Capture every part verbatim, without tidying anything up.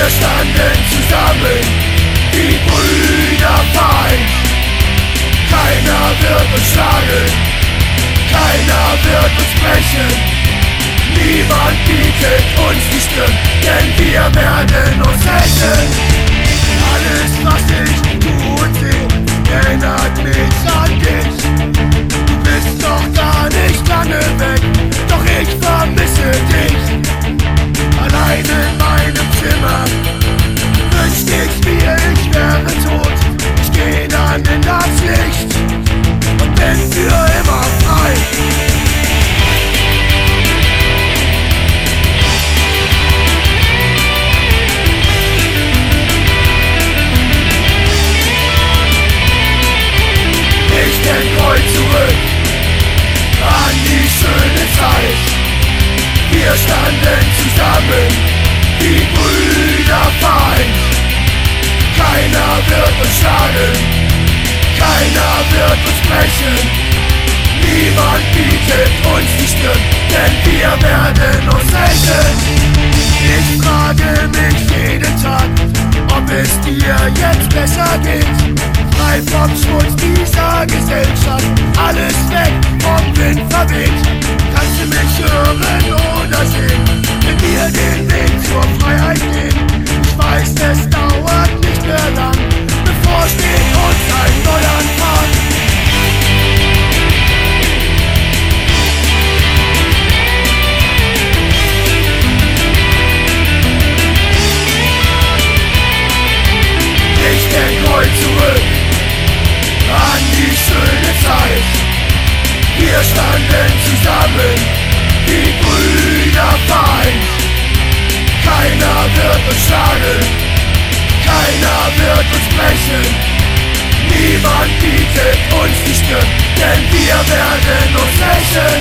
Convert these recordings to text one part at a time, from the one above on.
Wir standen zusammen, die Brüder vereint. Keiner wird uns schlagen, keiner wird uns brechen. Niemand bietet uns die Stirn, denn wir werden uns rächen. Alles, was ich tue und sehe, erinnert mich an dich. Du bist doch gar nicht lange weg, doch ich vermisse dich. Allein in meinem Zimmer wünschte ich mir, ich wäre tot. Ich geh dann in das Licht und bin für immer frei. Ich denk heute zurück an die schöne Zeit. Wir standen zusammen, die Brüder vereint. Keiner wird uns schlagen, keiner wird uns brechen. Niemand bietet uns die Stirn, denn wir werden uns rächen. Ich frage mich jeden Tag, ob es dir jetzt besser geht. Frei vom Schmutz dieser Gesellschaft, alles weg, vom Wind verweht. Kannst du mich hören oder sehen, wenn wir den Weg zur Freiheit gehen? Ich weiß, es dauert nicht mehr lang, bevor steht uns ein Neuanfang. Ich denk heute zurück an die schöne Zeit. Wir standen zusammen, die Brüder vereint. Keiner wird uns schlagen, keiner wird uns brechen. Niemand bietet uns die Stirn, denn wir werden uns rächen.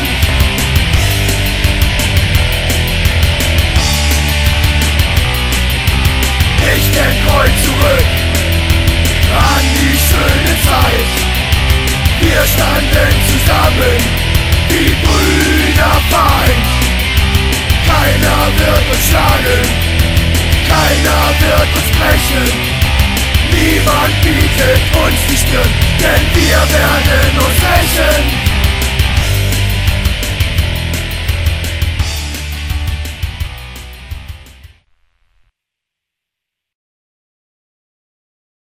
Ich denk heute zurück an die schöne Zeit. Wir standen zusammen, die Brüder vereint. Keiner wird uns schlagen,